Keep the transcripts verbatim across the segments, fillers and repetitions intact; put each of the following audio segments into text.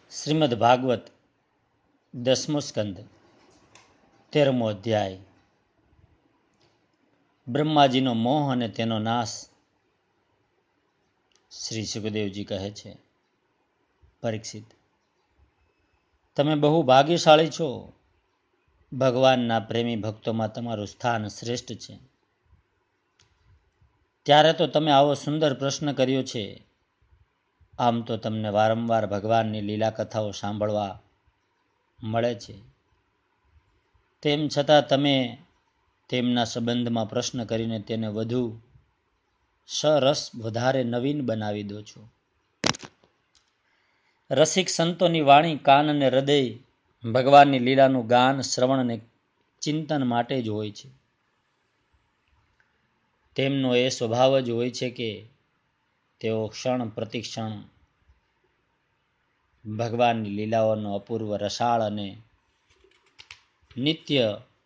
શ્રીમદ ભાગવત દસમો સ્કંદ તેરમો અધ્યાય. બ્રહ્માજીનો મોહ અને તેનો નાશ. શ્રી સુખદેવજી કહે છે, પરીક્ષિત, તમે બહુ ભાગ્યશાળી છો. ભગવાનના પ્રેમી ભક્તોમાં તમારું સ્થાન શ્રેષ્ઠ છે. ત્યારે તો તમે આવો સુંદર પ્રશ્ન કર્યો છે. આમ તો તમને વારંવાર ભગવાનની લીલા કથાઓ સાંભળવા મળે છે. તેમ છતાં તમે તેમના સંબંધમાં પ્રશ્ન કરીને તેને વધુ સરસ, વધારે નવીન બનાવી દો છો. રસિક સંતોની વાણી, કાન અને હૃદય ભગવાનની લીલાનું ગાન, શ્રવણ અને ચિંતન માટે જ હોય છે. તેમનો એ સ્વભાવ જ હોય છે કે તેઓ ક્ષણ પ્રતિક્ષણ ભગવાનની લીલાઓનો અપૂર્વ, રસાળ અને નિત્ય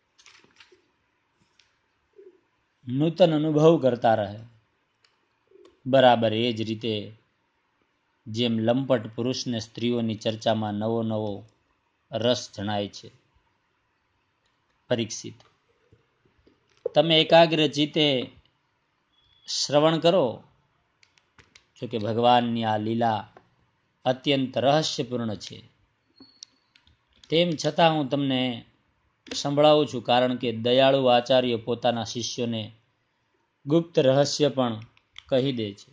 નૂતન અનુભવ કરતા રહે. બરાબર એ જ રીતે જેમ લંપટ પુરુષને સ્ત્રીઓની ચર્ચામાં નવો નવો રસ જણાય છે. પરીક્ષિત, તમે એકાગ્ર ચિત્તે શ્રવણ કરો છો કે ભગવાનની આ લીલા અત્યંત રહસ્યપૂર્ણ છે. તેમ છતાં હું તમને સંભળાવું છું, કારણ કે દયાળુ આચાર્ય પોતાના શિષ્યોને ગુપ્ત રહસ્ય પણ કહી દે છે.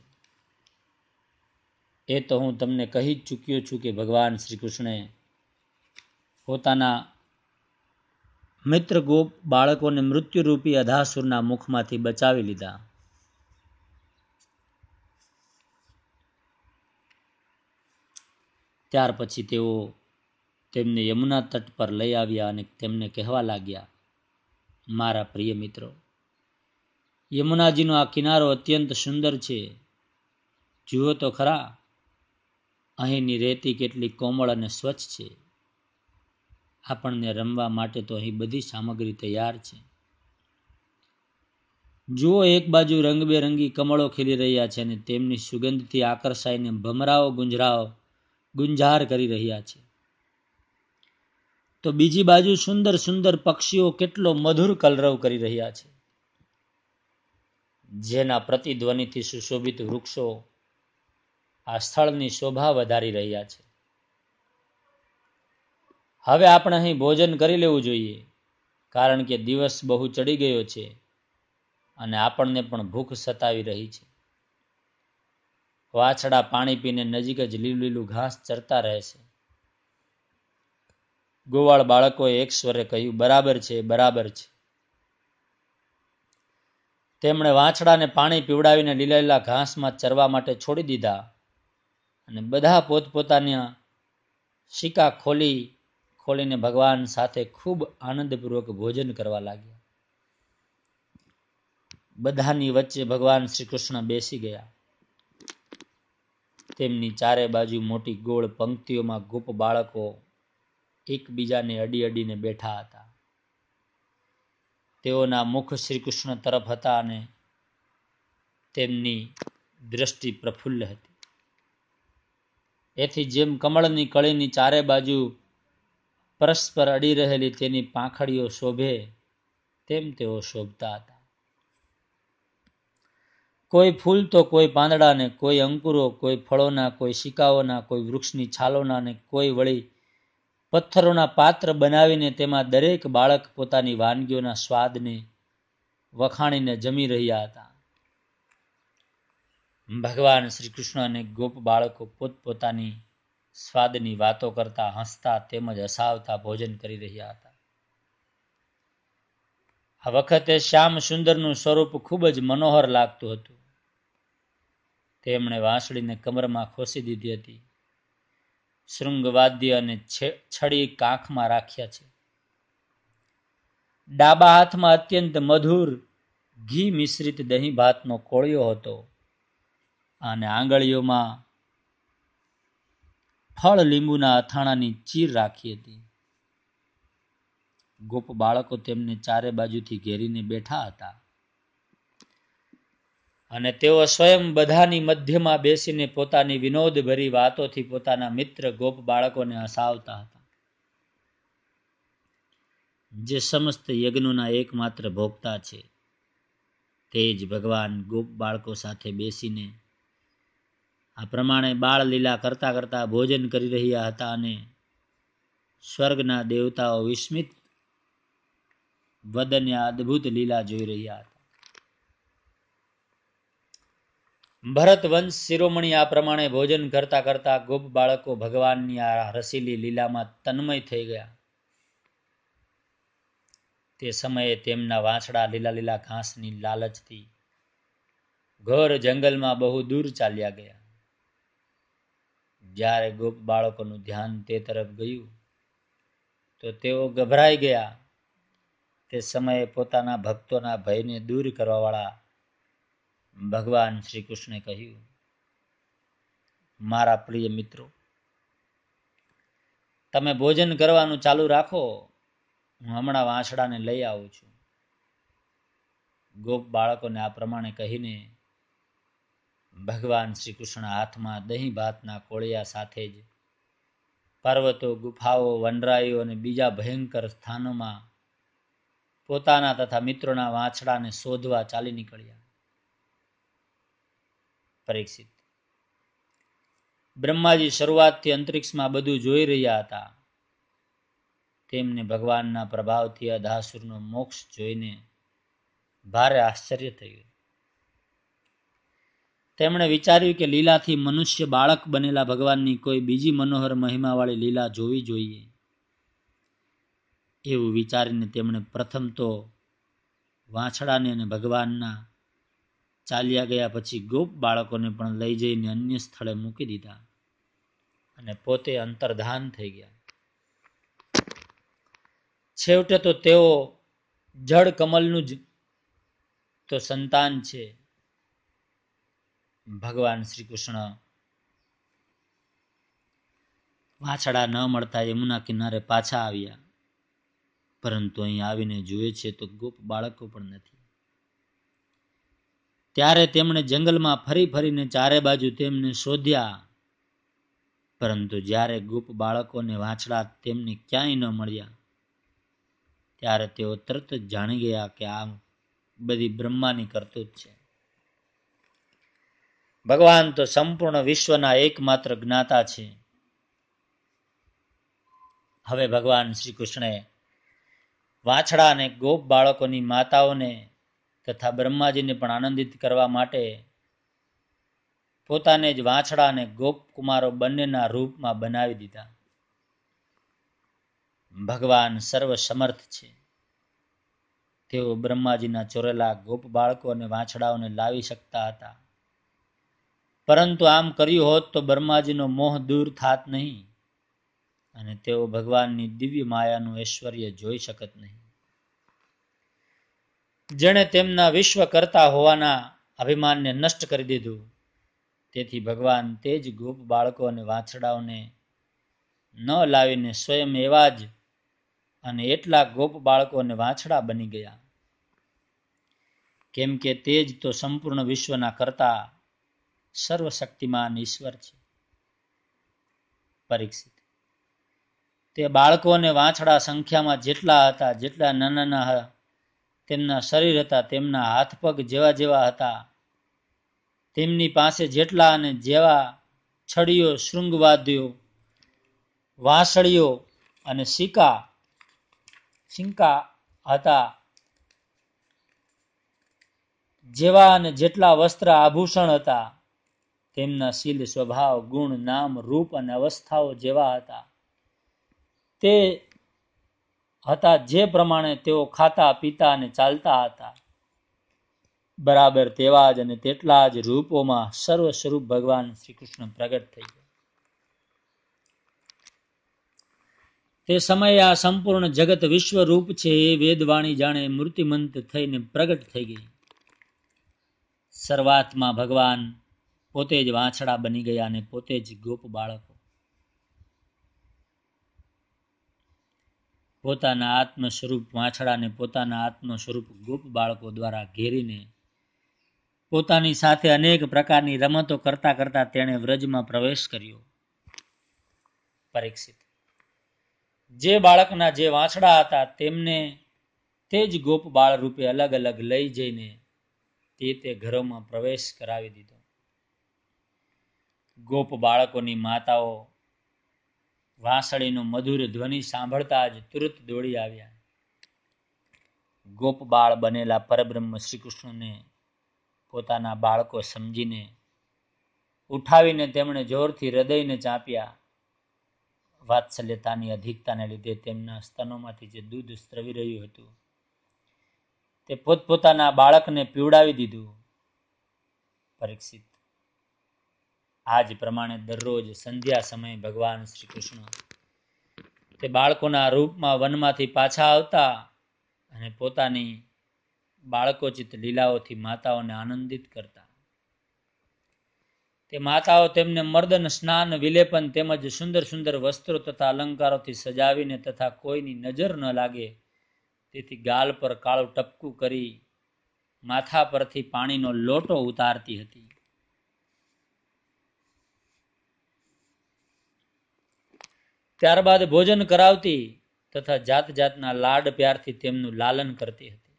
એ તો હું તમને કહી જ ચૂક્યો છું કે ભગવાન શ્રી કૃષ્ણે પોતાના મિત્ર ગોપ બાળકોને મૃત્યુરૂપી અધાસુરના મુખમાંથી બચાવી લીધા. ત્યાર પછી તેઓ તેમને યમુના તટ પર લઈ આવ્યા અને તેમને કહેવા લાગ્યા, મારા પ્રિય મિત્રો, યમુનાજીનો આ કિનારો અત્યંત સુંદર છે. જુઓ તો ખરા, અહીંની રેતી કેટલી કોમળ અને સ્વચ્છ છે. આપણને રમવા માટે તો અહીં બધી સામગ્રી તૈયાર છે. જુઓ, એક બાજુ રંગબેરંગી કમળો ખીલી રહ્યા છે અને તેમની સુગંધથી આકર્ષાઈને ભમરાઓ ગુંજરાઓ ગુંજાર કરી રહ્યા છે. તો બીજી બાજુ સુંદર સુંદર પક્ષીઓ કેટલો મધુર કલરવ કરી રહ્યા છે. જેના પ્રતિધ્વનિથી સુશોભિત વૃક્ષો આ સ્થળની શોભા વધારી રહ્યા છે. હવે આપણે અહીં ભોજન કરી લેવું જોઈએ, કારણ કે દિવસ બહુ ચડી ગયો છે અને આપણને પણ ભૂખ સતાવી રહી છે. વાછડા પાણી પીને નજીક જ લીલું લીલું ઘાસ ચરતા રહેશે. ગોવાળ બાળકોએ એક સ્વરે કહ્યું, બરાબર છે, બરાબર છે. તેમણે વાછડાને પાણી પીવડાવીને લીલા લીલા ઘાસમાં ચરવા માટે છોડી દીધા અને બધા પોતપોતાના શિકા ખોલી ખોલીને ભગવાન સાથે ખૂબ આનંદપૂર્વક ભોજન કરવા લાગ્યા. બધાની વચ્ચે ભગવાન શ્રી કૃષ્ણ બેસી ગયા. તેમની ચારે બાજુ મોટી ગોળ પંક્તિઓમાં ગોપ બાળકો એકબીજાને અડી અડીને બેઠા હતા. તેઓના મુખ શ્રી કૃષ્ણ તરફ હતા અને તેમની દ્રષ્ટિ પ્રફુલ્લ હતી. એથી જેમ કમળની કળીની ચારે બાજુ પરસ્પર અડી રહેલી તેની પાંખડીઓ શોભે, તેમ તેઓ શોભતા હતા. કોઈ ફૂલ તો કોઈ પાંદડાને, કોઈ અંકુરો, કોઈ ફળોના, કોઈ શિકાઓના, કોઈ વૃક્ષની છાલોના અને કોઈ વળી પથ્થરોના પાત્ર બનાવીને તેમાં દરેક બાળક પોતાની વાનગીઓના સ્વાદને વખાણીને જમી રહ્યા હતા. ભગવાન શ્રી કૃષ્ણ અને ગોપ બાળકો પોતપોતાની સ્વાદની વાતો કરતા, હસતા તેમજ હસાવતા ભોજન કરી રહ્યા હતા. આ વખતે શ્યામ સુંદરનું સ્વરૂપ ખૂબ જ મનોહર લાગતું હતું. તેમણે વાંસળીને કમરમાં ખોસી દીધી હતી. શૃંગવાદ્ય અને છડી કાંખમાં રાખ્યા છે. ડાબા હાથમાં અત્યંત મધુર ઘી મિશ્રિત દહીં ભાતનો કોળિયો હતો અને આંગળીઓમાં ફળ લીંબુના અથાણાની ચીર રાખી હતી. ગોપ બાળકો તેમને ચારે બાજુથી ઘેરીને બેઠા હતા. અને તેઓ સ્વયં બધાની મધ્યમાં બેસીને પોતાની વિનોદભરી વાતોથી પોતાના મિત્ર ગોપ બાળકોને હસાવતા હતા. જે સમસ્ત યજ્ઞોના એકમાત્ર ભોગતા છે તે જ ભગવાન ગોપ બાળકો સાથે બેસીને આ પ્રમાણે બાળ લીલા કરતા કરતા ભોજન કરી રહ્યા હતા અને સ્વર્ગના દેવતાઓ વિસ્મિત વદને અદ્ભુત લીલા જોઈ રહ્યા હતા. ભરત વંશ શિરોમણી આ પ્રમાણે ભોજન કરતા કરતા ગોપ બાળકો ભગવાનની આ રસીલી લીલામાં તન્મય થઈ ગયા. તે સમયે તેમના વાછડા લીલા લીલા ઘાસની લાલચથી ઘોર જંગલમાં બહુ દૂર ચાલ્યા ગયા. જ્યારે ગોપ બાળકોનું ધ્યાન તે તરફ ગયું તો તેઓ ગભરાઈ ગયા. તે સમયે પોતાના ભક્તોના ભયને દૂર કરવાવાળા ભગવાન શ્રી કૃષ્ણે કહ્યું, મારા પ્રિય મિત્રો, તમે ભોજન કરવાનું ચાલુ રાખો, હું હમણાં વાછડાને લઈ આવું છું. ગોપ બાળકોને આ પ્રમાણે કહીને ભગવાન શ્રી કૃષ્ણ હાથમાં દહીં ભાતના કોળિયા સાથે જ પર્વતો, ગુફાઓ, વનરાઈઓ અને બીજા ભયંકર સ્થાનોમાં પોતાના તથા મિત્રોના વાછડાને શોધવા ચાલી નીકળ્યા. પરીક્ષિત, બ્રહ્માજી શરૂઆતથી અંતરિક્ષમાં બધું જોઈ રહ્યા હતા. તેમને ભગવાનના પ્રભાવથી અધાસુરનો મોક્ષ જોઈને ભારે આશ્ચર્ય થયું. તેમણે વિચાર્યું કે લીલાથી મનુષ્ય બાળક બનેલા ભગવાનની કોઈ બીજી મનોહર મહિમાવાળી લીલા જોવી જોઈએ. એવું વિચારીને તેમણે પ્રથમ તો વાછડાને અને ભગવાનના ચાલ્યા ગયા પછી ગોપ બાળકોને પણ લઈ જઈને અન્ય સ્થળે મૂકી દીધા અને પોતે અંતર્ધાન થઈ ગયા. છેવટે તો તેઓ જળ કમલનું જ તો સંતાન છે. ભગવાન શ્રી કૃષ્ણ વાછડા ન મળતા યમુના કિનારે પાછા આવ્યા, પરંતુ અહીં આવીને જુએ છે તો ગોપ બાળકો પણ નથી. ત્યારે તેમણે જંગલમાં ફરી ફરીને ચારે બાજુ તેમને શોધ્યા, પરંતુ જ્યારે ગોપ બાળકોને વાછડા તેમને ક્યાંય ન મળ્યા ત્યારે તેઓ તરત જ જાણી ગયા કે આ બધી બ્રહ્માની કરતૂત છે. ભગવાન તો સંપૂર્ણ વિશ્વના એકમાત્ર જ્ઞાતા છે. હવે ભગવાન શ્રી કૃષ્ણે વાછડા અને ગોપ બાળકોની માતાઓને તથા બ્રહ્માજીને પણ આનંદિત કરવા માટે પોતાને જ વાછડા અને ગોપ કુમારો બંનેના રૂપમાં બનાવી દીધા. ભગવાન સર્વ સમર્થ છે. તેઓ બ્રહ્માજીના ચોરેલા ગોપ બાળકો અને વાછડાઓને લાવી શકતા હતા, પરંતુ આમ કર્યું હોત તો બ્રહ્માજીનો મોહ દૂર થાત નહીં અને તેઓ ભગવાનની દિવ્ય માયાનું ઐશ્વર્ય જોઈ શકત નહીં. જેણે તેમના વિશ્વ કરતા હોવાના અભિમાનને નષ્ટ કરી દીધું, તેથી ભગવાન તે જ ગોપ બાળકો અને વાછડાઓને ન લાવીને સ્વયં એવા જ અને એટલા ગોપ બાળકો અને વાછડા બની ગયા, કેમ કે તે જ તો સંપૂર્ણ વિશ્વના કરતા સર્વશક્તિમાન ઈશ્વર છે. પરીક્ષિત, તે બાળકો અને વાછડા સંખ્યામાં જેટલા હતા, જેટલા નાના નાના તેમના શરીર હતા, તેમના હાથ પગ જેવા જેવા હતા, તેમની પાસે જેટલા અને જેવા છડીઓ, શૃંગવાદ્યો, વાંસળીઓ અને સિક્કા સિંકા હતા, જેવા અને જેટલા વસ્ત્ર આભૂષણ હતા, તેમના શીલ, સ્વભાવ, ગુણ, નામ, રૂપ અને અવસ્થાઓ જેવા હતા, તે હતા જે પ્રમાણે તેઓ ખાતા, પીતા અને ચાલતા હતા, બરાબર તેવા જ અને તેટલા જ રૂપોમાં સર્વ સ્વરૂપ ભગવાન શ્રી કૃષ્ણ પ્રગટ થઈ ગયા. તે સમયે આ સંપૂર્ણ જગત વિશ્વ રૂપ છે એ વેદવાણી જાણે મૂર્તિમંત થઈને પ્રગટ થઈ ગઈ. શરૂઆતમાં ભગવાન પોતે જ વાછડા બની ગયા અને પોતે જ ગોપ બાળકો. પોતાના આત્મ સ્વરૂપ વાછડાને પોતાના આત્મ સ્વરૂપ ગોપ બાળકો દ્વારા ઘેરીને પોતાની સાથે અનેક પ્રકારની રમતો કરતા કરતા તેણે વ્રજમાં પ્રવેશ કર્યો. પરીક્ષિત, જે બાળકના જે વાંસડા હતા તેમને તે જ ગોપ બાળ રૂપે અલગ અલગ લઈ જઈને તે તે ઘરોમાં પ્રવેશ કરાવી દીધો. ગોપ બાળકોની માતાઓ વાંસળીનો મધુર ધ્વનિ સાંભળતા જ તુરત દોડી આવ્યા. ગોપ બાળ બનેલા પરબ્રહ્મ શ્રી કૃષ્ણને પોતાના બાળકો સમજીને ઉઠાવીને તેમણે જોરથી હૃદયને ચાંપ્યા. વાત્સલ્યતાની અધિકતાને લીધે તેમના સ્તનોમાંથી જે દૂધ સ્રવી રહ્યું હતું તે પોતપોતાના બાળકને પીવડાવી દીધું. પરીક્ષિત, આ જ પ્રમાણે દરરોજ સંધ્યા સમયે ભગવાન શ્રી કૃષ્ણ તે બાળકોના રૂપમાં વનમાંથી પાછા આવતા અને પોતાની બાળકોચિત લીલાઓથી માતાઓને આનંદિત કરતા. તે માતાઓ તેમને મર્દન, સ્નાન, વિલેપન તેમજ સુંદર સુંદર વસ્ત્રો તથા અલંકારોથી સજાવીને તથા કોઈની નજર ન લાગે તેથી ગાલ પર કાળું ટપકું કરી માથા પરથી પાણીનો લોટો ઉતારતી હતી. ત્યારબાદ ભોજન કરાવતી તથા જાત જાતના લાડ પ્યારથી તેમનું લાલન કરતી હતી.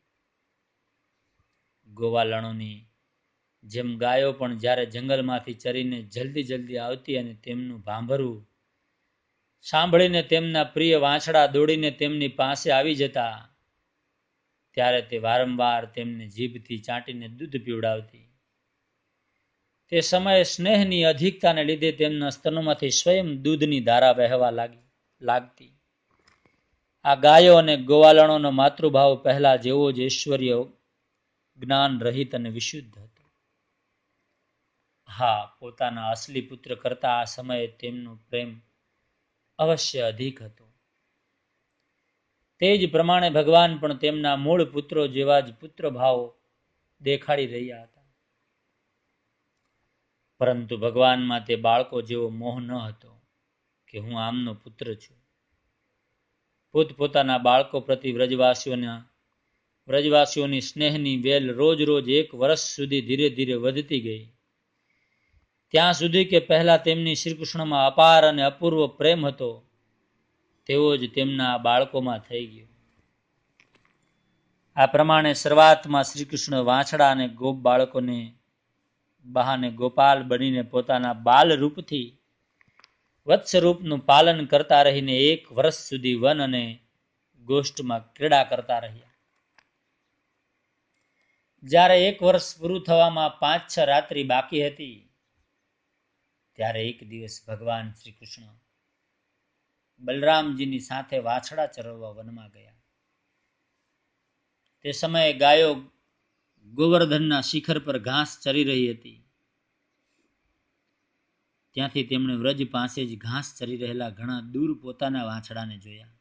ગોવાલણોની જેમ ગાયો પણ જ્યારે જંગલમાંથી ચરીને જલ્દી જલ્દી આવતી અને તેમનું ભાંભરવું સાંભળીને તેમના પ્રિય વાંસડા દોડીને તેમની પાસે આવી જતા ત્યારે તે વારંવાર તેમને જીભથી ચાટીને દૂધ પીવડાવતી. તે સમયે સ્નેહની અધિકતાને લીધે તેમના સ્તનોમાંથી સ્વયં દૂધની ધારા વહેવા લાગી લાગતી. આ ગાયો અને ગોવાલણોનો માતૃભાવ પહેલા જેવો જ ઐશ્વર્ય, જ્ઞાન રહિત અને વિશુદ્ધ હતો. હા, પોતાના અસલી પુત્ર કરતા આ સમયે તેમનો પ્રેમ અવશ્ય અધિક હતો. તે જ પ્રમાણે ભગવાન પણ તેમના મૂળ પુત્રો જેવા જ પુત્ર ભાવ દેખાડી રહ્યા હતા. પરંતુ ભગવાનમાં તે બાળકો જેવો મોહ ન હતો કે હું આમનો પુત્ર છું. પોતપોતાના બાળકો પ્રતિ વ્રજવાસીઓના વ્રજવાસીઓની સ્નેહની વેલ રોજ રોજ એક વર્ષ સુધી ધીરે ધીરે વધતી ગઈ. ત્યાં સુધી કે પહેલા તેમની શ્રી કૃષ્ણમાં અપાર અને અપૂર્વ પ્રેમ હતો તેવો જ તેમના બાળકોમાં થઈ ગયો. આ પ્રમાણે શરૂઆતમાં શ્રી કૃષ્ણ વાંછડા અને ગોપ બાળકોને બહાને ગોપાલ બનીને પોતાના બાલ રૂપથી વત્સ રૂપનું પાલન કરતા રહીને એક વર્ષ સુધી વન અને ગોષ્ઠમાં ક્રીડા કરતા રહ્યા. જ્યારે એક વર્ષ પૂરું થવામાં પાંચ છ રાત્રિ બાકી હતી ત્યારે એક દિવસ ભગવાન શ્રી કૃષ્ણ બલરામજીની સાથે વાછડા ચરવવા વનમાં ગયા. તે સમયે ગાયો ગોવર્ધનના શિખર પર ઘાસ ચરી રહી હતી. ત્યાંથી તેમણે વ્રજ પાસે જ ઘાસ ચરી રહેલા ઘણા દૂર પોતાના વાછડાને જોયા.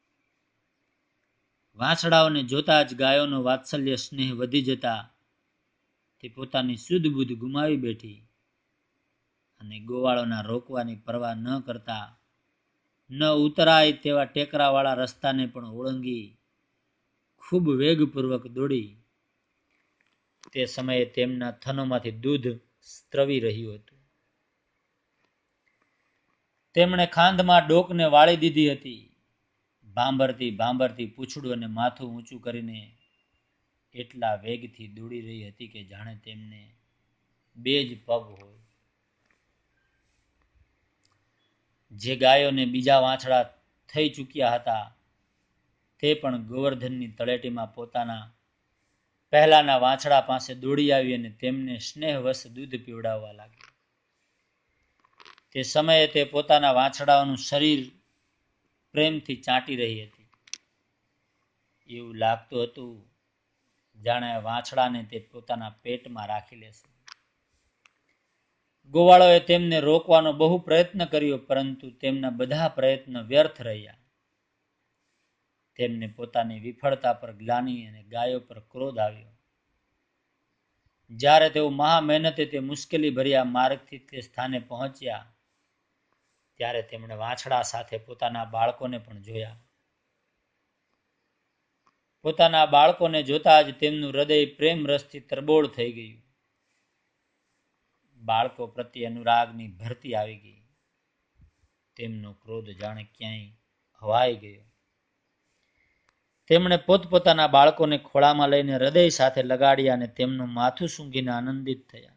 વાછડાઓને જોતા જ ગાયોનો વાત્સલ્ય સ્નેહ વધી જતા તે પોતાની શુદ્ધ બુદ્ધ ગુમાવી બેઠી અને ગોવાળોના રોકવાની પરવા ન કરતા ન ઉતરાય તેવા ટેકરાવાળા રસ્તાને પણ ઓળંગી ખૂબ વેગપૂર્વક દોડી. તે સમયે તેમના થનોમાંથી દૂધ સ્રવી રહ્યું હતું. તેમણે ખાંધમાં ડોકને વાળી દીધી હતી. ભાંભરતી ભાંભરતી પૂંછડું અને માથું ઊંચું કરીને એટલા વેગથી દોડી રહી હતી કે જાણે તેમને બે જ પગ હોય. જે ગાયોને બીજા વાંછડા થઈ ચૂક્યા હતા તે પણ ગોવર્ધનની તળેટીમાં પોતાના પહેલાના વાંછડા પાસે દોડી આવી અને તેમને સ્નેહવશ દૂધ પીવડાવવા લાગી. તે સમયે તે પોતાના વાંછડાઓનું શરીર પ્રેમથી ચાટી રહી હતી. એવું લાગતું હતું જાણે વાંછડાને તે પોતાના પેટમાં રાખી લેશે. ગોવાળોએ તેમને રોકવાનો બહુ પ્રયત્ન કર્યો પરંતુ તેમના બધા પ્રયત્ન વ્યર્થ રહ્યા. તેમને પોતાની વિફળતા પર ગ્લાનિ અને ગાયો પર ક્રોધ આવ્યો. જ્યારે તેઓ મહા મહેનતે તે મુશ્કેલી ભર્યા માર્ગથી તે સ્થાને પહોંચ્યા ત્યારે તેમણે વાંછડા સાથે પોતાના બાળકોને પણ જોયા. પોતાના બાળકોને જોતા જ તેમનું હૃદય પ્રેમ રસથી તરબોળ થઈ ગયું. બાળકો પ્રત્યે અનુરાગની ભરતી આવી ગઈ. તેમનો ક્રોધ જાણે ક્યાંય હવાઈ ગયો. તેમણે પોતપોતાના બાળકોને ખોળામાં લઈને હૃદય સાથે લગાડ્યા અને તેમનું માથું સૂંઘીને આનંદિત થયા.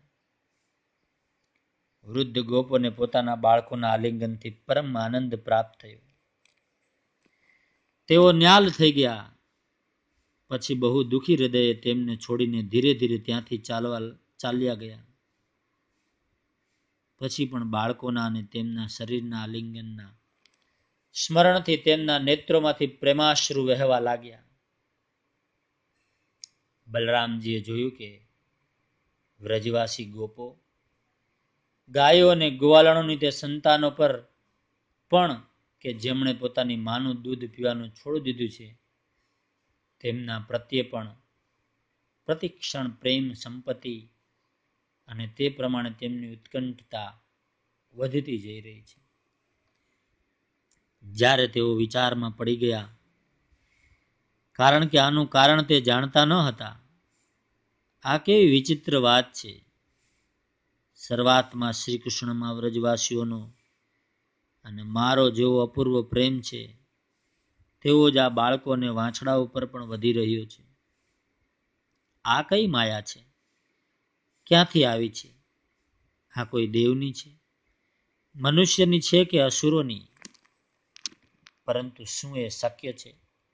વૃદ્ધ ગોપોને પોતાના બાળકોના આલિંગનથી પરમ આનંદ પ્રાપ્ત થયો. તેઓ ન્યાલ થઈ ગયા. પછી બહુ દુઃખી હૃદયે તેમને છોડીને ધીરે ધીરે ત્યાંથી ચાલવા ચાલ્યા ગયા. પછી પણ બાળકોના અને તેમના શરીરના આલિંગનના સ્મરણથી તેમના નેત્રોમાંથી પ્રેમાશ્રુ વહેવા લાગ્યા. બલરામજીએ જોયું કે વ્રજવાસી ગોપો ગાયો અને ગોવાલણોની તે સંતાનો પર પણ કે જેમણે પોતાની માનું દૂધ પીવાનું છોડી દીધું છે, તેમના પ્રત્યે પણ પ્રતિક્ષણ પ્રેમ સંપત્તિ અને તે પ્રમાણે તેમની ઉત્કંઠતા વધતી જઈ રહી છે. જ્યારે તેઓ વિચારમાં પડી ગયા, કારણ કે આનું કારણ તે જાણતા ન હતા. આ કેવી વિચિત્ર વાત છે. શરૂઆતમાં શ્રી કૃષ્ણમાં વ્રજવાસીઓનો અને મારો જેવો અપૂર્વ પ્રેમ છે, તેવો જ આ બાળકો અને વાંછડા ઉપર પણ વધી રહ્યો છે. આ કઈ માયા છે? ક્યાંથી આવી છે? આ કોઈ દેવની છે, મનુષ્યની છે કે અસુરોની? પરંતુ શું એ શક્ય છે?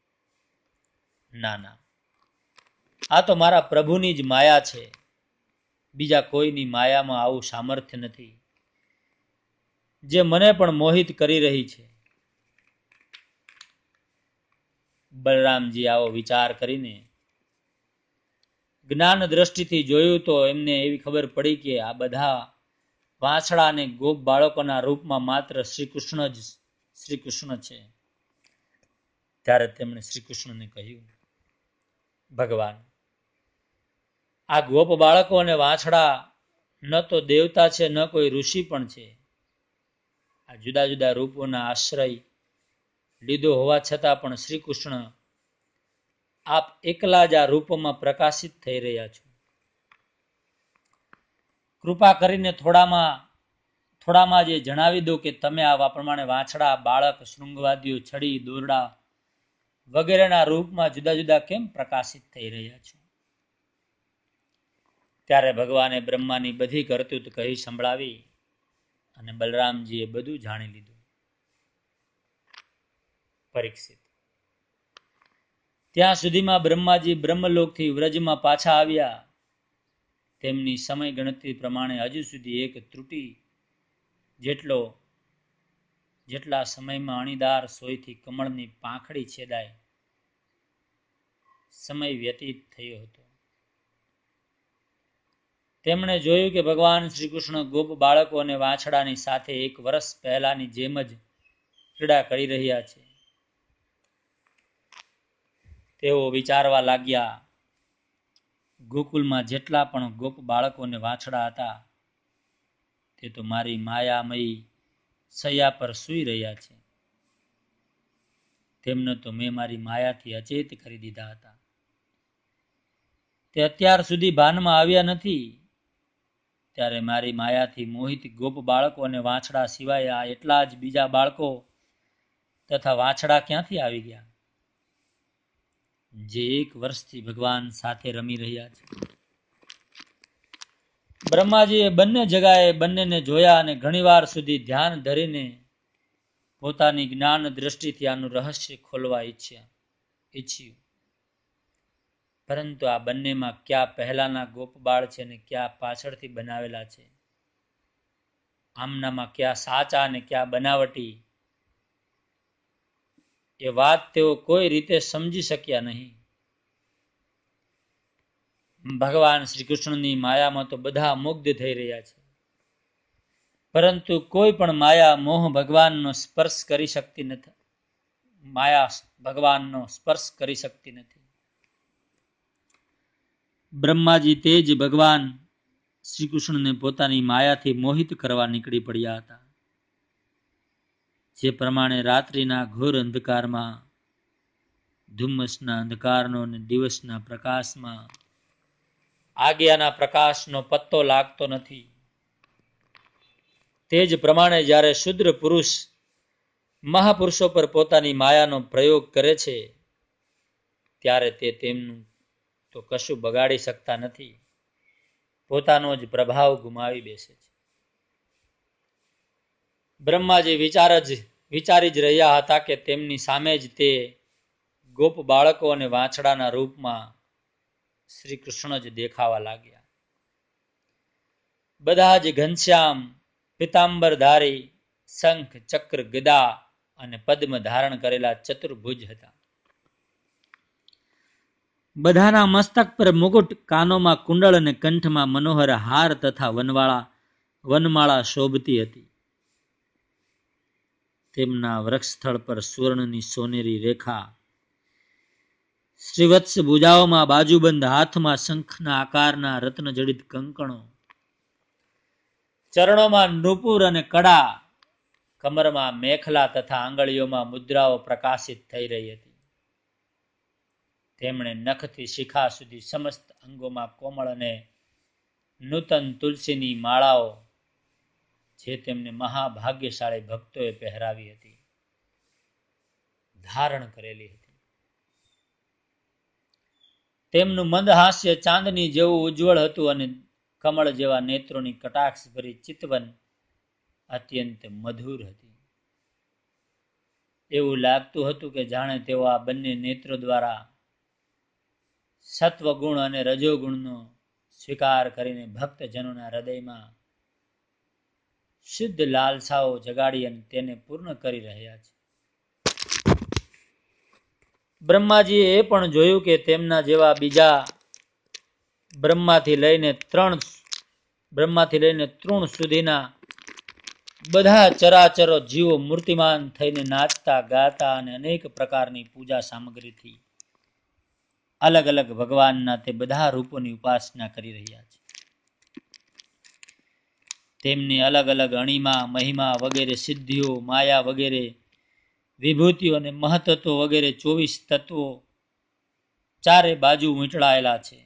ના ના, આ તો મારા પ્રભુની જ માયા છે. બીજા કોઈની માયામાં આવું સામર્થ્ય નથી, જે મને પણ મોહિત કરી રહી છે. બલરામજી આવો વિચાર કરીને જ્ઞાન દ્રષ્ટિથી જોયું તો એમને એવી ખબર પડી કે આ બધા વાછડા અને ગોપ બાળકોના રૂપમાં માત્ર શ્રી કૃષ્ણ જ શ્રી કૃષ્ણ છે. ત્યારે તેમણે શ્રી કૃષ્ણને કહ્યું, ભગવાન, આ ગોપ બાળકો અને વાછડા ન તો દેવતા છે, ન કોઈ ઋષિ પણ છે. આ જુદા જુદા રૂપોના આશ્રય લીધો હોવા છતાં પણ શ્રી કૃષ્ણ આપ એકલા જ આ રૂપોમાં પ્રકાશિત થઈ રહ્યા છો. કૃપા કરીને થોડામાં થોડામાં જે જણાવી દો કે તમે આવા પ્રમાણે વાછડા, બાળક, શૃંગવાદીઓ, છડી, દોરડા વગેરેના રૂપમાં જુદા જુદા કેમ પ્રકાશિત થઈ રહ્યા છો? ત્યારે ભગવાને બ્રહ્માની બધી કરતૂત કહી સંભળાવી અને બલરામજીએ બધું જાણી લીધું. પરીક્ષિત, ત્યાં સુધીમાં બ્રહ્માજી બ્રહ્મલોકથી વ્રજમાં પાછા આવ્યા. તેમની સમય ગણતરી પ્રમાણે હજુ સુધી એક ત્રુટી જેટલો જેટલા સમયમાં અણીદાર સોયથી કમળની પાંખડી છેદાય સમય વ્યતીત થયો હતો. તેમણે જોયું કે ભગવાન શ્રી કૃષ્ણ ગોપ બાળકો અને વાછડાની સાથે એક વર્ષ પહેલાની જેમ જ ક્રીડા કરી રહ્યા છે. તેઓ વિચારવા લાગ્યા, ગોકુલમાં જેટલા પણ ગોપ બાળકો અને વાછડા હતા, તે તો મારી માયામયી સૈયા પર સૂઈ રહ્યા છે. તેમને તો મેં મારી માયાથી અચેત કરી દીધા હતા. તે અત્યાર સુધી ભાનમાં આવ્યા નથી. ત્યારે મારી માયાથી મોહિત ગોપ બાળકો અને વાછડા સિવાય આ એટલા જ બીજા બાળકો તથા વાછડા ક્યાંથી આવી ગયા, જે એક વર્ષથી ભગવાન સાથે રમી રહ્યા છે? બ્રહ્માજીએ બંને જગાએ બંનેને જોયા અને ઘણીવાર સુધી ધ્યાન ધરીને પોતાની જ્ઞાન દ્રષ્ટિથી આનું રહસ્ય ખોલવા ઈચ્છ્યા ઈચ્છ્યું. પરંતુ આ બંનેમાં ક્યાં પહેલાના ગોપબાળ છે અને ક્યાં પાછળથી બનાવેલા છે? આમનામાં ક્યાં સાચા અને ક્યાં બનાવટી? એ વાત તેઓ કોઈ રીતે સમજી શક્યા નહીં. ભગવાન શ્રી કૃષ્ણની માયામાં તો બધા મુગ્ધ થઈ રહ્યા છે, પરંતુ કોઈ પણ માયા મોહ ભગવાનનો સ્પર્શ કરી શકતી નથી. માયા ભગવાનનો સ્પર્શ કરી શકતી નથી. બ્રહ્માજી તે જ ભગવાન શ્રી કૃષ્ણને પોતાની માયાથી મોહિત કરવા નીકળી પડ્યા હતા. જે પ્રમાણે રાત્રિના ઘોર અંધકારમાં ધુમ્મસના અંધકારનો અને દિવસના પ્રકાશમાં આગિયાના પ્રકાશનો પત્તો લાગતો નથી, તે જ પ્રમાણે જ્યારે શુદ્ર પુરુષ મહાપુરુષો પર પોતાની માયાનો પ્રયોગ કરે છે ત્યારે તે તેમનું તો કશું બગાડી શકતા નથી, પોતાનો જ પ્રભાવ ગુમાવી બેસે છે. બ્રહ્માજી વિચાર જ વિચારી જ રહ્યા હતા કે તેમની સામે જ તે ગોપ બાળકો અને વાછડાના રૂપમાં શ્રી કૃષ્ણ જ દેખાવા લાગ્યા. બધા જ ઘનશ્યામ, પિતાંબરધારી, શંખ, ચક્ર, ગદા અને પદ્મ ધારણ કરેલા ચતુર્ભુજ હતા. બધાના મસ્તક પર મુકુટ, કાનોમાં કુંડળ અને કંઠમાં મનોહર હાર તથા વનવાળા વનમાળા શોભતી હતી. તેમના વક્ષસ્થળ પર સુવર્ણની સોનેરી રેખા, શ્રીવત્સ ભુજાઓમાં બાજુબંધ, હાથમાં શંખના આકારના રત્નજડિત કંકણો, ચરણોમાં નૂપુર અને કડા, કમરમાં મેખલા તથા આંગળીઓમાં મુદ્રાઓ પ્રકાશિત થઈ રહી હતી. તેમણે નખથી શિખા સુધી સમસ્ત અંગોમાં કોમળ અને નૂતન તુલસીની માળાઓ, જે તેમને મહાભાગ્યશાળી ભક્તોએ પહેરાવી હતી, ધારણ કરેલી હતી. તેમનું મંદ હાસ્ય ચાંદની જેવું ઉજ્જવળ હતું અને કમળ જેવા નેત્રોની કટાક્ષ ભરી ચિતવન અત્યંત મધુર હતી. એવું લાગતું હતું કે જાણે તેઓ આ બંને નેત્રો દ્વારા સત્વગુણ અને રજોગુણનો સ્વીકાર કરીને ભક્તજનોના હૃદયમાં શુદ્ધ લાલસાઓ જગાડી અને તેને પૂર્ણ કરી રહ્યા છે. બ્રહ્માજીએ એ પણ જોયું કે તેમના જેવા બીજા બ્રહ્માથી લઈને ત્રણ બ્રહ્માથી લઈને તૃણ સુધીના બધા ચરાચરો જીવો મૂર્તિમાન થઈને નાચતા, ગાતા અને અનેક પ્રકારની પૂજા સામગ્રીથી અલગ અલગ ભગવાનના તે બધા રૂપોની ઉપાસના કરી રહ્યા છે. તેમની અલગ અલગ અણિમા, મહિમા વગેરે સિદ્ધિઓ, માયા વગેરે વિભૂતિઓ અને મહતત્વો વગેરે ચોવીસ તત્વો ચારે બાજુ વીંટળાયેલા છે.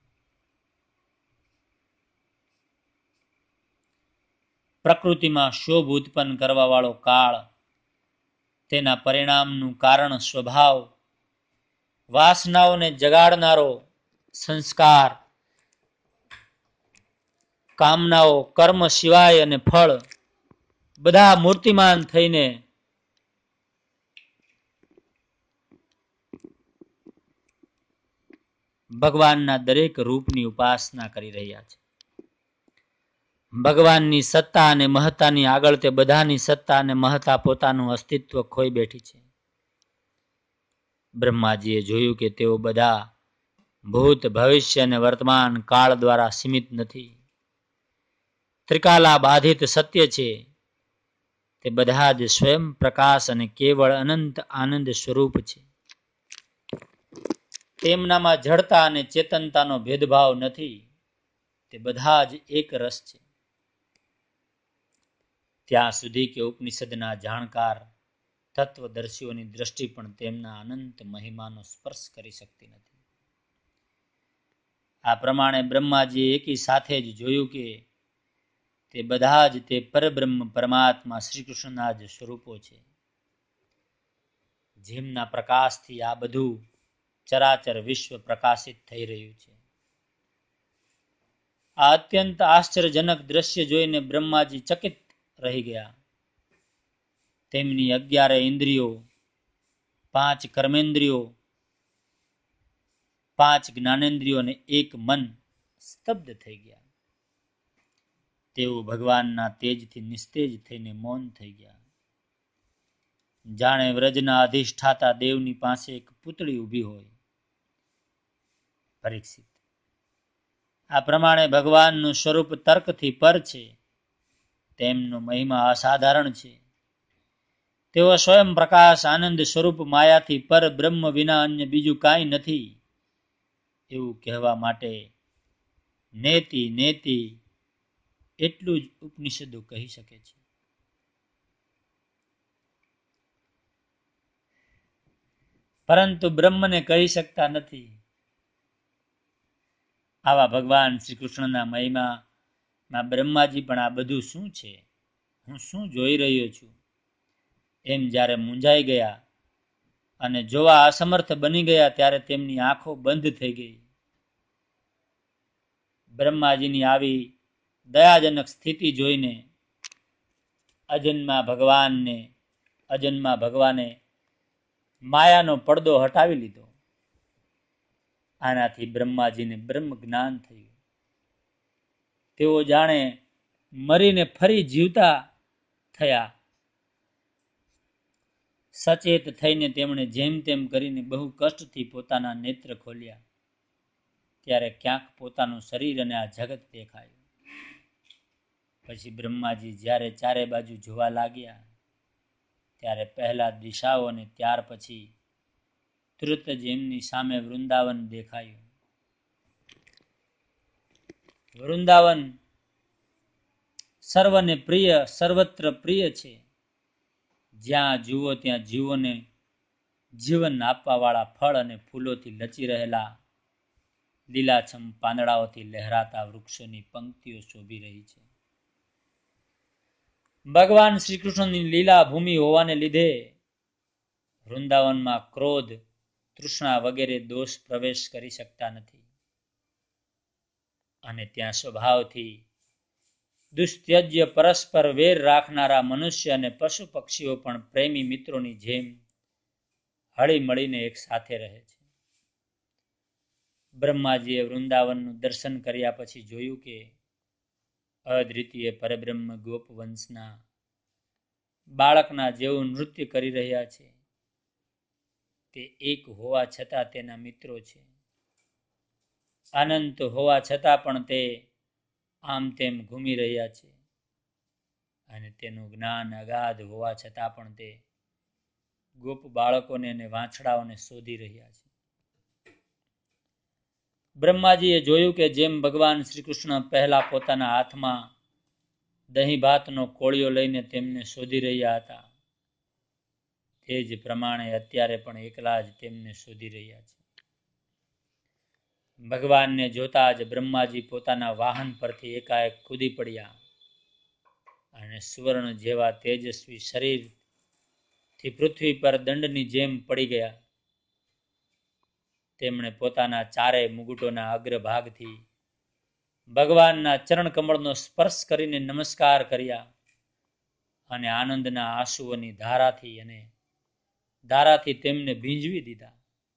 પ્રકૃતિમાં શોભ ઉત્પન્ન કરવા વાળો કાળ, તેના પરિણામનું કારણ સ્વભાવ, વાસનાઓને જગાડનારો સંસ્કાર, કામનાઓ, કર્મ સિવાય અને ફળ, બધા મૂર્તિમાન થઈને ભગવાનના દરેક રૂપની ઉપાસના કરી રહ્યા છે. ભગવાનની સત્તા અને મહત્તાની આગળ તે બધાની સત્તા અને મહત્તા પોતાનું અસ્તિત્વ ખોઈ બેઠી છે. બ્રહ્માજીએ જોયું કે તેઓ બધા ભૂત, ભવિષ્ય અને વર્તમાન કાળ દ્વારા સીમિત નથી, ત્રિકાલા બાધિત સત્ય છે. તે બધા જ સ્વયં પ્રકાશ અને કેવળ અનંત આનંદ સ્વરૂપ છે. તેમનામાં જડતા અને ચેતનતાનો ભેદભાવ નથી, તે બધા જ એક રસ છે. ત્યાં સુધી કે ઉપનિષદના જાણકાર તત્વદર્શીઓની દ્રષ્ટિ પણ તેમના અનંત મહિમાનો સ્પર્શ કરી શકતી નથી. આ પ્રમાણે બ્રહ્માજીએ એકી સાથે જ જોયું કે તે બધા જ તે પરબ્રહ્મ પરમાત્મા શ્રી કૃષ્ણના જ સ્વરૂપો છે, જેમના પ્રકાશથી આ બધું ચરાચર વિશ્વ પ્રકાશિત થઈ રહ્યું છે. આ અત્યંત આશ્ચર્યજનક દ્રશ્ય જોઈને બ્રહ્માજી ચકિત રહી ગયા. તેમની અગિયારે ઇન્દ્રિયો, પાંચ કર્મેન્દ્રિયો, પાંચ જ્ઞાનેન્દ્રિયો અને એક મન સ્તબ્ધ થઈ ગયા. તેઓ ભગવાનના તેજથી નિસ્તેજ થઈને મૌન થઈ ગયા, જાણે વ્રજના અધિષ્ઠાતા દેવની પાસે એક પૂતળી ઊભી હોય. પરીક્ષિત, આ પ્રમાણે ભગવાનનું સ્વરૂપ તર્કથી પર છે. તેમનો મહિમા અસાધારણ છે. તેઓ સ્વયં પ્રકાશ આનંદ સ્વરૂપ માયાથી પર બ્રહ્મ વિના અન્ય બીજું કાંઈ નથી, એવું કહેવા માટે નેતિ નેતિ એટલું જ ઉપનિષદો કહી શકે છે. પરંતુ બ્રહ્મને કહી શકતા નથી. આવા ભગવાન શ્રી કૃષ્ણના મહિમામાં બ્રહ્માજી પણ આ બધું શું છે હું શું જોઈ રહ્યો છું એમ જ્યારે મૂંઝાઈ ગયા અને જોવા અસમર્થ બની ગયા ત્યારે તેમની આંખો બંધ થઈ ગઈ. બ્રહ્માજીની આવી દયાજનક સ્થિતિ જોઈને અજન્મા ભગવાનને અજન્મા ભગવાને માયાનો પડદો હટાવી લીધો. આનાથી બ્રહ્માજીને બ્રહ્મ જ્ઞાન થયું. તેઓ જાણે મરીને ફરી જીવતા થયા. સચેત થઈને તેમણે જેમ તેમ કરીને બહુ કષ્ટથી પોતાના નેત્ર ખોલ્યા ત્યારે ક્યાંક પોતાનું શરીર અને આ જગત દેખાયું. પછી બ્રહ્માજી જ્યારે ચારે બાજુ જોવા લાગ્યા ત્યારે પહેલા દિશાઓ અને ત્યાર પછી તુરત જ એમની સામે વૃંદાવન દેખાયું. વૃંદાવન સર્વને પ્રિય, સર્વત્ર પ્રિય છે. જ્યાં જુઓ ત્યાં જીવોને જીવન આપવા વાળા ફળ અને ફૂલોથી લચી રહેલા લીલાછમ પાંદડાઓથી લહેરાતા વૃક્ષોની પંક્તિઓ શોભી રહી છે. ભગવાન શ્રી કૃષ્ણની લીલા ભૂમિ હોવાને લીધે વૃંદાવનમાં ક્રોધ, તૃષ્ણા વગેરે દોષ પ્રવેશ કરી શકતા નથી અને ત્યાં સ્વભાવથી દુસ્ત્યજ્ય પરસ્પર વેર રાખનારા મનુષ્ય અને પશુ પક્ષીઓ પણ પ્રેમી મિત્રોની જેમ હળી મળીને એક સાથે રહે છે. બ્રહ્માજીએ વૃંદાવનનું દર્શન કર્યા પછી જોયું કે અદ્વિતીય પરબ્રહ્મ ગોપ વંશના બાળકના જેવું નૃત્ય કરી રહ્યા છે. તે એક હોવા છતાં તેના મિત્રો છે. અનંત હોવા છતાં પણ તે આમ તેમ ઘૂમી રહ્યા છે અને તેનું જ્ઞાન અગાધ હોવા છતાં પણ તે ગોપ બાળકોને અને વાંછડાઓને શોધી રહ્યા છે. બ્રહ્માજીએ જોયું કે જેમ ભગવાન શ્રી કૃષ્ણ પહેલા પોતાના હાથમાં દહીં ભાતનો કોળિયો લઈને તેમને શોધી રહ્યા હતા, તે જ પ્રમાણે અત્યારે પણ એકલા જ તેમને શોધી રહ્યા છે. ભગવાનને જોતા જ બ્રહ્માજી પોતાના વાહન પરથી એકાએક કૂદી પડ્યા અને સુવર્ણ જેવા તેજસ્વી શરીરથી પૃથ્વી પર દંડની જેમ પડી ગયા. તેમણે પોતાના ચારેય મુગુટોના અગ્રભાગથી ભગવાનના ચરણ કમળનો સ્પર્શ કરીને નમસ્કાર કર્યા અને આનંદના આંસુઓની ધારાથી અને ધારાથી તેમને ભીંજવી દીધા.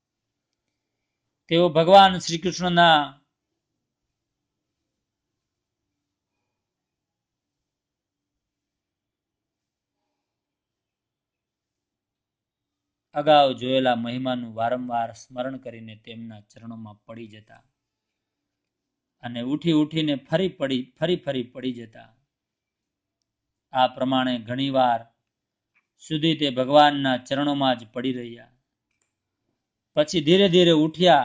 તેઓ ભગવાન શ્રી કૃષ્ણના અગાઉ જોયેલા મહિમાનું વારંવાર સ્મરણ કરીને તેમના ચરણોમાં પડી જતા અને ઉઠી ઉઠીને ફરી પડી ફરી ફરી પડી જતા. આ પ્રમાણે ઘણીવાર સુધી તે ભગવાનના ચરણોમાં જ પડી રહ્યા. પછી ધીરે ધીરે ઉઠ્યા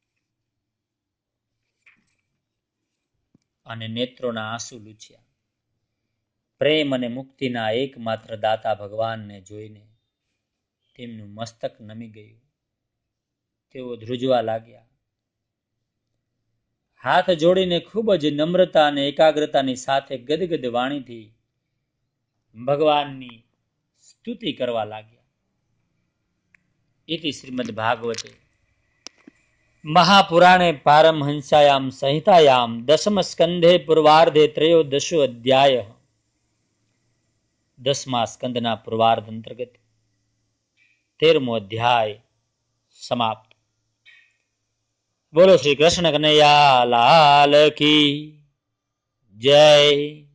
અને નેત્રોના આંસુ લૂછ્યા. પ્રેમ અને મુક્તિના એકમાત્ર દાતા ભગવાનને જોઈને તેમનું મસ્તક નમી ગયું. તેઓ ધ્રુજવા લાગ્યા. હાથ જોડીને ખૂબ જ નમ્રતા અને એકાગ્રતાની સાથે ગદગદ વાણીથી ભગવાનની સ્તુતિ કરવા લાગ્યા. ઇતિ શ્રીમદ ભાગવતે મહાપુરાણે પારમહંસ્યાયામ સંહિતાયામ દશમ સ્કંધે પૂર્વાર્ધે ત્રયોદશો અધ્યાય. દસમા સ્કંદના પૂર્વાર્ધ અંતર્ગત તેરમો અધ્યાય સમાપ્ત. બોલો શ્રી કૃષ્ણ કનૈયા લાલ કી જય.